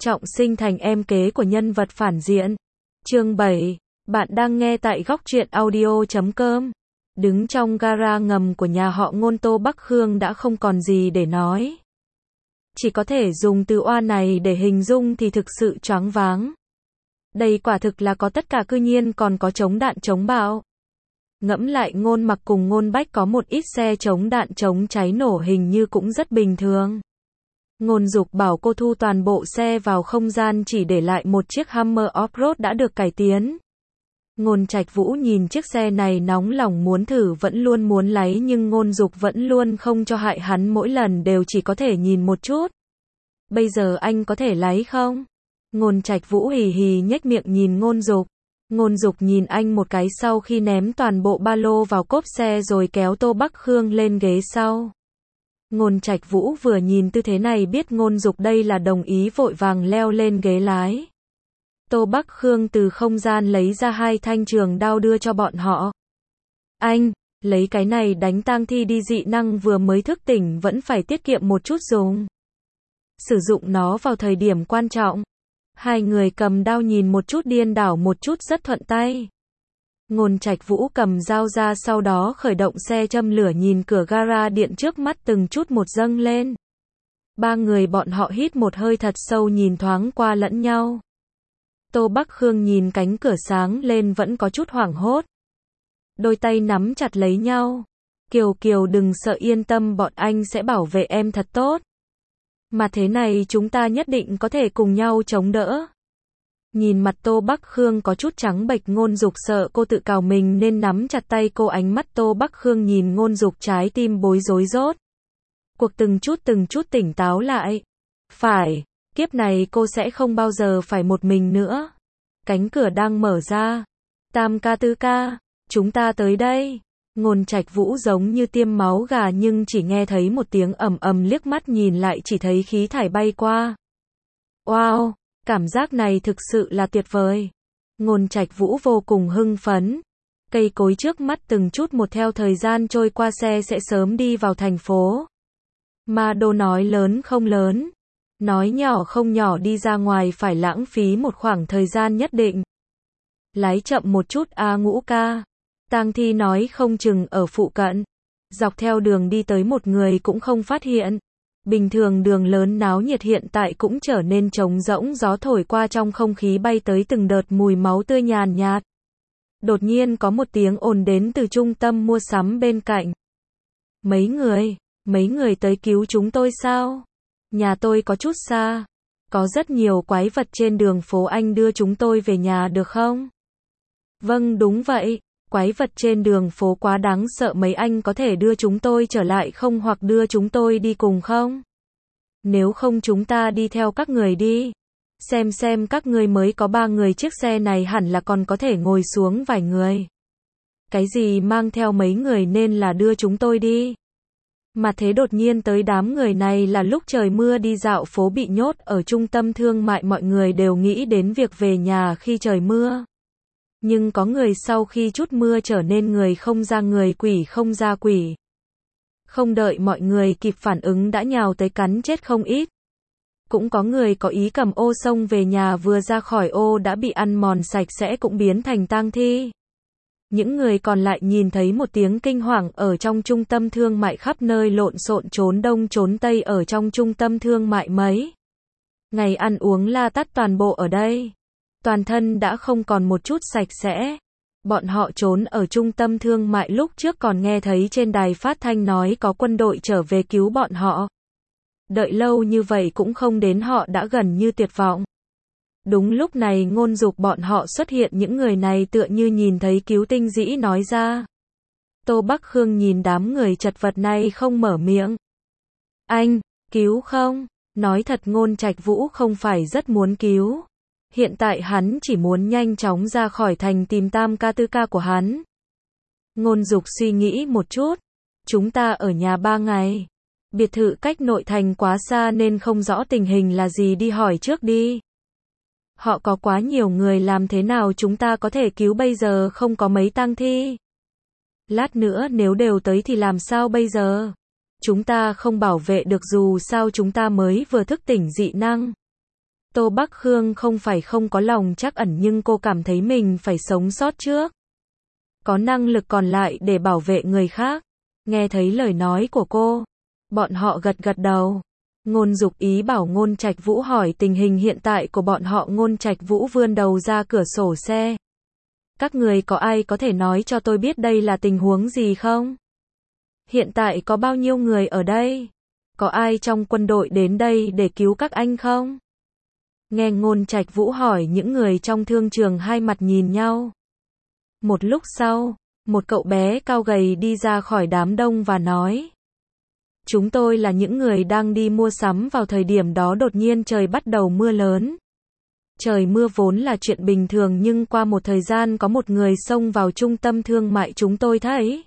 trọng sinh thành em kế của nhân vật phản diện. Chương 7. Bạn đang nghe tại góc truyện audio.com. Đứng trong gara ngầm của nhà họ Ngôn, Tô Bắc Khương đã không còn gì để nói. Chỉ có thể dùng từ oa này để hình dung thì thực sự choáng váng. Đây quả thực là có tất cả, cư nhiên còn có chống đạn chống bão. Ngẫm lại, Ngôn Mặc cùng Ngôn Bách có một ít xe chống đạn chống cháy nổ hình như cũng rất bình thường. Ngôn Dục bảo cô thu toàn bộ xe vào không gian, chỉ để lại một chiếc Hummer Off-road đã được cải tiến. Ngôn Trạch Vũ nhìn chiếc xe này nóng lòng muốn thử, vẫn luôn muốn lấy, nhưng Ngôn Dục vẫn luôn không cho hại hắn, mỗi lần đều chỉ có thể nhìn một chút. Bây giờ anh có thể lấy không? Ngôn Trạch Vũ hì hì nhếch miệng nhìn Ngôn Dục. Ngôn Dục nhìn anh một cái sau khi ném toàn bộ ba lô vào cốp xe rồi kéo Tô Bắc Khương lên ghế sau. Ngôn Trạch Vũ vừa nhìn tư thế này biết Ngôn Dục đây là đồng ý, vội vàng leo lên ghế lái. Tô Bắc Khương từ không gian lấy ra 2 thanh trường đao đưa cho bọn họ. Anh, lấy cái này đánh tang thi đi, dị năng vừa mới thức tỉnh vẫn phải tiết kiệm một chút dùng. Sử dụng nó vào thời điểm quan trọng. Hai người cầm đao nhìn một chút điên đảo một chút rất thuận tay. Ngôn Trạch Vũ cầm dao ra, sau đó khởi động xe châm lửa, nhìn cửa gara điện trước mắt từng chút một dâng lên. Ba người bọn họ hít một hơi thật sâu, nhìn thoáng qua lẫn nhau. Tô Bắc Khương nhìn cánh cửa sáng lên vẫn có chút hoảng hốt. Đôi tay nắm chặt lấy nhau. Kiều Kiều đừng sợ, yên tâm, bọn anh sẽ bảo vệ em thật tốt. Mà thế này chúng ta nhất định có thể cùng nhau chống đỡ. Nhìn mặt Tô Bắc Khương có chút trắng bệch, Ngôn Dục sợ cô tự cào mình nên nắm chặt tay cô. Ánh mắt Tô Bắc Khương nhìn Ngôn Dục, trái tim bối rối rốt. Cuộc từng chút tỉnh táo lại. Phải, kiếp này cô sẽ không bao giờ phải một mình nữa. Cánh cửa đang mở ra. Tam ca, Tư ca, chúng ta tới đây. Ngôn Trạch Vũ giống như tiêm máu gà nhưng chỉ nghe thấy một tiếng ầm ầm, liếc mắt nhìn lại chỉ thấy khí thải bay qua. Wow, cảm giác này thực sự là tuyệt vời. Ngôn Trạch Vũ vô cùng hưng phấn. Cây cối trước mắt từng chút một theo thời gian trôi qua, xe sẽ sớm đi vào thành phố. Ma Đô nói lớn không lớn, nói nhỏ không nhỏ, đi ra ngoài phải lãng phí một khoảng thời gian nhất định. Lái chậm một chút a Ngũ ca. Tang thi nói không chừng ở phụ cận. Dọc theo đường đi tới một người cũng không phát hiện. Bình thường đường lớn náo nhiệt hiện tại cũng trở nên trống rỗng, gió thổi qua trong không khí bay tới từng đợt mùi máu tươi nhàn nhạt. Đột nhiên có một tiếng ồn đến từ trung tâm mua sắm bên cạnh. Mấy người tới cứu chúng tôi sao? Nhà tôi có chút xa. Có rất nhiều quái vật trên đường phố, anh đưa chúng tôi về nhà được không? Vâng, đúng vậy. Quái vật trên đường phố quá đáng sợ, mấy anh có thể đưa chúng tôi trở lại không, hoặc đưa chúng tôi đi cùng không? Nếu không chúng ta đi theo các người đi. Xem các người mới có 3 người, chiếc xe này hẳn là còn có thể ngồi xuống vài người. Cái gì mang theo mấy người, nên là đưa chúng tôi đi. Mà thế đột nhiên tới đám người này là lúc trời mưa, đi dạo phố bị nhốt ở trung tâm thương mại, mọi người đều nghĩ đến việc về nhà khi trời mưa. Nhưng có người sau khi chút mưa trở nên người không ra người, quỷ không ra quỷ. Không đợi mọi người kịp phản ứng đã nhào tới cắn chết không ít. Cũng có người có ý cầm ô xông về nhà, vừa ra khỏi ô đã bị ăn mòn sạch sẽ, cũng biến thành tang thi. Những người còn lại nhìn thấy một tiếng kinh hoàng ở trong trung tâm thương mại, khắp nơi lộn xộn, trốn đông trốn tây ở trong trung tâm thương mại, mấy ngày ăn uống la tắt toàn bộ ở đây. Toàn thân đã không còn một chút sạch sẽ. Bọn họ trốn ở trung tâm thương mại, lúc trước còn nghe thấy trên đài phát thanh nói có quân đội trở về cứu bọn họ. Đợi lâu như vậy cũng không đến, họ đã gần như tuyệt vọng. Đúng lúc này Ngôn Dục bọn họ xuất hiện, những người này tựa như nhìn thấy cứu tinh, dĩ nói ra. Tô Bắc Khương nhìn đám người chật vật này không mở miệng. Anh, cứu không? Nói thật, Ngôn Trạch Vũ không phải rất muốn cứu. Hiện tại hắn chỉ muốn nhanh chóng ra khỏi thành tìm Tam ca, Tư ca của hắn. Ngôn Dục suy nghĩ một chút. Chúng ta ở nhà 3 ngày. Biệt thự cách nội thành quá xa nên không rõ tình hình là gì, đi hỏi trước đi. Họ có quá nhiều người, làm thế nào chúng ta có thể cứu bây giờ, không có mấy tang thi. Lát nữa nếu đều tới thì làm sao bây giờ? Chúng ta không bảo vệ được, dù sao chúng ta mới vừa thức tỉnh dị năng. Tô Bắc Khương không phải không có lòng trắc ẩn nhưng cô cảm thấy mình phải sống sót trước. Có năng lực còn lại để bảo vệ người khác. Nghe thấy lời nói của cô, bọn họ gật gật đầu. Ngôn Dục ý bảo Ngôn Trạch Vũ hỏi tình hình hiện tại của bọn họ. Ngôn Trạch Vũ vươn đầu ra cửa sổ xe. Các người có ai có thể nói cho tôi biết đây là tình huống gì không? Hiện tại có bao nhiêu người ở đây? Có ai trong quân đội đến đây để cứu các anh không? Nghe Ngôn Trạch Vũ hỏi, những người trong thương trường hai mặt nhìn nhau. Một lúc sau, một cậu bé cao gầy đi ra khỏi đám đông và nói: chúng tôi là những người đang đi mua sắm. Vào thời điểm đó đột nhiên trời bắt đầu mưa lớn. Trời mưa vốn là chuyện bình thường nhưng qua một thời gian có một người xông vào trung tâm thương mại chúng tôi thấy.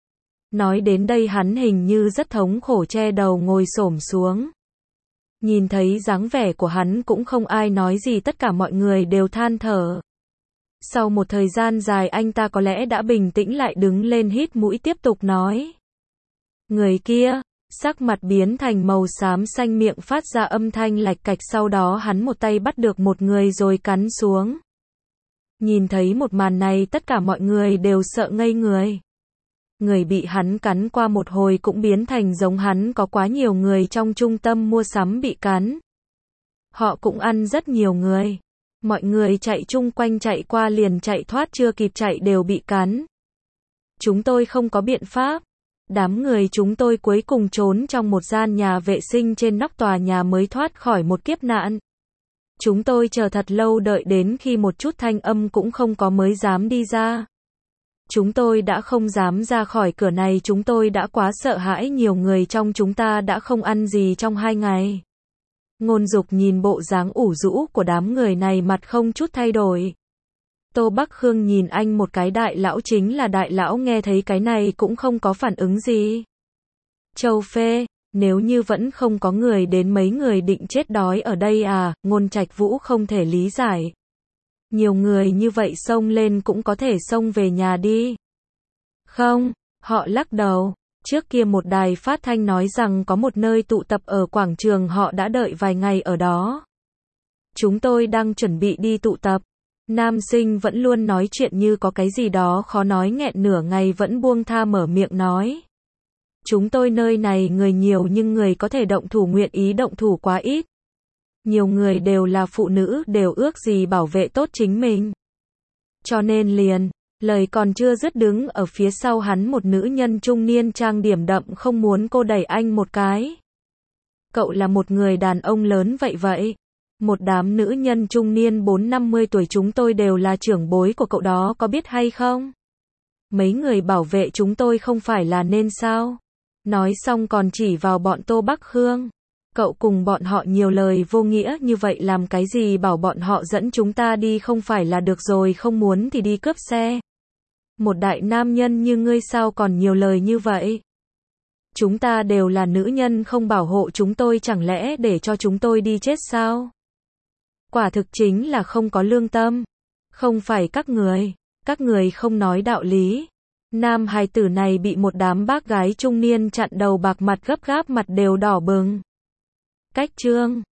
Nói đến đây hắn hình như rất thống khổ, che đầu ngồi xổm xuống. Nhìn thấy dáng vẻ của hắn cũng không ai nói gì, tất cả mọi người đều than thở. Sau một thời gian dài anh ta có lẽ đã bình tĩnh lại, đứng lên hít mũi tiếp tục nói. Người kia, sắc mặt biến thành màu xám xanh, miệng phát ra âm thanh lạch cạch, sau đó hắn một tay bắt được một người rồi cắn xuống. Nhìn thấy một màn này tất cả mọi người đều sợ ngây người. Người bị hắn cắn qua một hồi cũng biến thành giống hắn, có quá nhiều người trong trung tâm mua sắm bị cắn. Họ cũng ăn rất nhiều người. Mọi người chạy chung quanh, chạy qua liền chạy thoát, chưa kịp chạy đều bị cắn. Chúng tôi không có biện pháp. Đám người chúng tôi cuối cùng trốn trong một gian nhà vệ sinh trên nóc tòa nhà mới thoát khỏi một kiếp nạn. Chúng tôi chờ thật lâu, đợi đến khi một chút thanh âm cũng không có mới dám đi ra. Chúng tôi đã không dám ra khỏi cửa này, chúng tôi đã quá sợ hãi, nhiều người trong chúng ta đã không ăn gì trong 2 ngày. Ngôn Dục nhìn bộ dáng ủ rũ của đám người này, mặt không chút thay đổi. Tô Bắc Khương nhìn anh một cái, đại lão chính là đại lão, nghe thấy cái này cũng không có phản ứng gì. Châu Phê, nếu như vẫn không có người đến, mấy người định chết đói ở đây à? Ngôn Trạch Vũ không thể lý giải. Nhiều người như vậy xông lên cũng có thể xông về nhà đi. Không, họ lắc đầu. Trước kia một đài phát thanh nói rằng có một nơi tụ tập ở quảng trường, họ đã đợi vài ngày ở đó. Chúng tôi đang chuẩn bị đi tụ tập. Nam sinh vẫn luôn nói chuyện như có cái gì đó khó nói, nghẹn nửa ngày vẫn buông tha mở miệng nói. Chúng tôi nơi này người nhiều nhưng người có thể động thủ, nguyện ý động thủ quá ít. Nhiều người đều là phụ nữ, đều ước gì bảo vệ tốt chính mình. Cho nên liền, lời còn chưa dứt, đứng ở phía sau hắn một nữ nhân trung niên trang điểm đậm, không muốn cô đẩy anh một cái. Cậu là một người đàn ông lớn vậy vậy. Một đám nữ nhân trung niên 40-50 tuổi, chúng tôi đều là trưởng bối của cậu đó, có biết hay không? Mấy người bảo vệ chúng tôi không phải là nên sao? Nói xong còn chỉ vào bọn Tô Bắc Khương. Cậu cùng bọn họ nhiều lời vô nghĩa như vậy làm cái gì, bảo bọn họ dẫn chúng ta đi không phải là được rồi, không muốn thì đi cướp xe. Một đại nam nhân như ngươi sao còn nhiều lời như vậy? Chúng ta đều là nữ nhân, không bảo hộ chúng tôi chẳng lẽ để cho chúng tôi đi chết sao? Quả thực chính là không có lương tâm. Không phải các người không nói đạo lý. Nam hài tử này bị một đám bác gái trung niên chặn đầu, bạc mặt gấp gáp, mặt đều đỏ bừng. Cách chương